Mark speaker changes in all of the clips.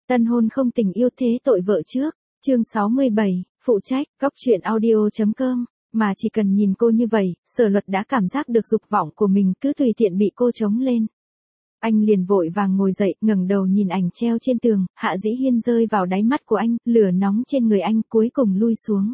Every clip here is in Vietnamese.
Speaker 1: Tân hôn không tình yêu thế tội vợ trước. Chương 67, phụ trách, góc truyện audio.com. Mà chỉ cần nhìn cô như vậy, Sở Luật đã cảm giác được dục vọng của mình cứ tùy tiện bị cô chống lên. Anh liền vội vàng ngồi dậy, ngẩng đầu nhìn ảnh treo trên tường, Hạ Dĩ Hiên rơi vào đáy mắt của anh, lửa nóng trên người anh cuối cùng lui xuống.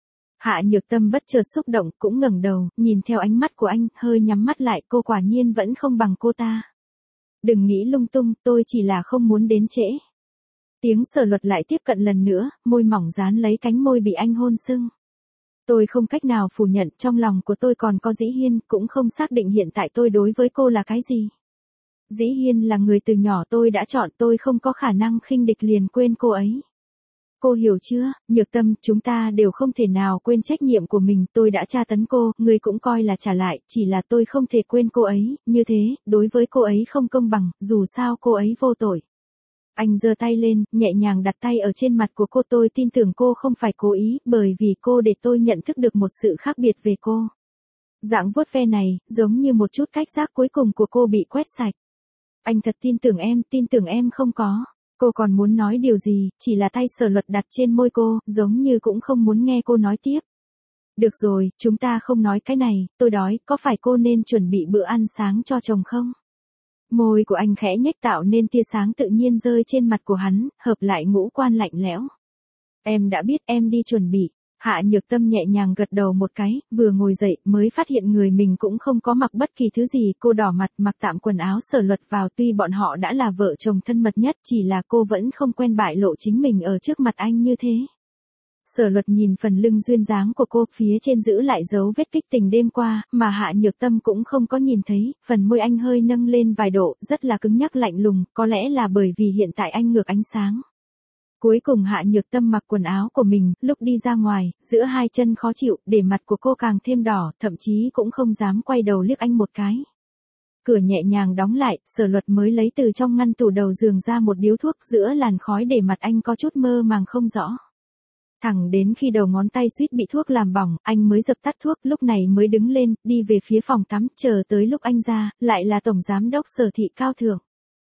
Speaker 1: Hạ Nhược Tâm bất chợt xúc động, cũng ngẩng đầu, nhìn theo ánh mắt của anh, hơi nhắm mắt lại, cô quả nhiên vẫn không bằng cô ta. Đừng nghĩ lung tung, tôi chỉ là không muốn đến trễ. Tiếng Sở Luật lại tiếp cận lần nữa, môi mỏng dán lấy cánh môi bị anh hôn sưng. Tôi không cách nào phủ nhận, trong lòng của tôi còn có Dĩ Hiên, cũng không xác định hiện tại tôi đối với cô là cái gì. Dĩ Hiên là người từ nhỏ tôi đã chọn, tôi không có khả năng khinh địch liền quên cô ấy. Cô hiểu chưa, Nhược Tâm, chúng ta đều không thể nào quên trách nhiệm của mình, tôi đã tra tấn cô, người cũng coi là trả lại, chỉ là tôi không thể quên cô ấy, như thế, đối với cô ấy không công bằng, dù sao cô ấy vô tội. Anh giơ tay lên, nhẹ nhàng đặt tay ở trên mặt của cô, tôi tin tưởng cô không phải cố ý, bởi vì cô để tôi nhận thức được một sự khác biệt về cô. Dạng vuốt ve này, giống như một chút cách giác cuối cùng của cô bị quét sạch. Anh thật tin tưởng em không có. Cô còn muốn nói điều gì, chỉ là tay Sở Luật đặt trên môi cô, giống như cũng không muốn nghe cô nói tiếp. Được rồi, chúng ta không nói cái này, tôi đói, có phải cô nên chuẩn bị bữa ăn sáng cho chồng không? Môi của anh khẽ nhếch tạo nên tia sáng tự nhiên rơi trên mặt của hắn, hợp lại ngũ quan lạnh lẽo. Em đã biết, em đi chuẩn bị. Hạ Nhược Tâm nhẹ nhàng gật đầu một cái, vừa ngồi dậy mới phát hiện người mình cũng không có mặc bất kỳ thứ gì, cô đỏ mặt mặc tạm quần áo Sở Luật vào, tuy bọn họ đã là vợ chồng thân mật nhất, chỉ là cô vẫn không quen bại lộ chính mình ở trước mặt anh như thế. Sở Luật nhìn phần lưng duyên dáng của cô, phía trên giữ lại dấu vết kích tình đêm qua, mà Hạ Nhược Tâm cũng không có nhìn thấy, phần môi anh hơi nâng lên vài độ, rất là cứng nhắc lạnh lùng, có lẽ là bởi vì hiện tại anh ngược ánh sáng. Cuối cùng Hạ Nhược Tâm mặc quần áo của mình, lúc đi ra ngoài, giữa hai chân khó chịu, để mặt của cô càng thêm đỏ, thậm chí cũng không dám quay đầu liếc anh một cái. Cửa nhẹ nhàng đóng lại, Sở Luật mới lấy từ trong ngăn tủ đầu giường ra một điếu thuốc, giữa làn khói để mặt anh có chút mơ màng không rõ. Thẳng đến khi đầu ngón tay suýt bị thuốc làm bỏng, anh mới dập tắt thuốc, lúc này mới đứng lên, đi về phía phòng tắm, chờ tới lúc anh ra, lại là Tổng Giám đốc Sở Thị Cao Thượng.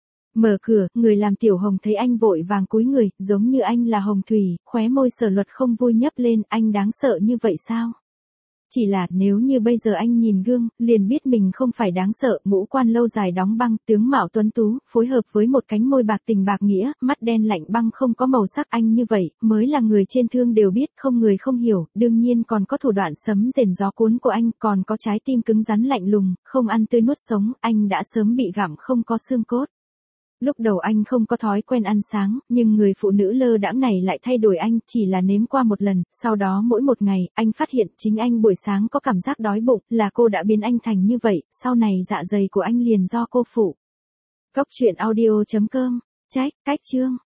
Speaker 1: Mở cửa, người làm Tiểu Hồng thấy anh vội vàng cúi người, giống như anh là hồng thủy, khóe môi Sở Luật không vui nhấp lên, anh đáng sợ như vậy sao? Chỉ là nếu như bây giờ anh nhìn gương, liền biết mình không phải đáng sợ, ngũ quan lâu dài đóng băng, tướng mạo tuấn tú, phối hợp với một cánh môi bạc tình bạc nghĩa, mắt đen lạnh băng không có màu sắc, anh như vậy, mới là người trên thương đều biết, không người không hiểu, đương nhiên còn có thủ đoạn sấm rền gió cuốn của anh, còn có trái tim cứng rắn lạnh lùng, không ăn tươi nuốt sống, anh đã sớm bị gặm không có xương cốt. Lúc đầu anh không có thói quen ăn sáng, nhưng người phụ nữ lơ đãng này lại thay đổi anh, chỉ là nếm qua một lần, sau đó mỗi một ngày, anh phát hiện chính anh buổi sáng có cảm giác đói bụng, là cô đã biến anh thành như vậy, sau này dạ dày của anh liền do cô phụ. Góc truyện audio.com, cách chương.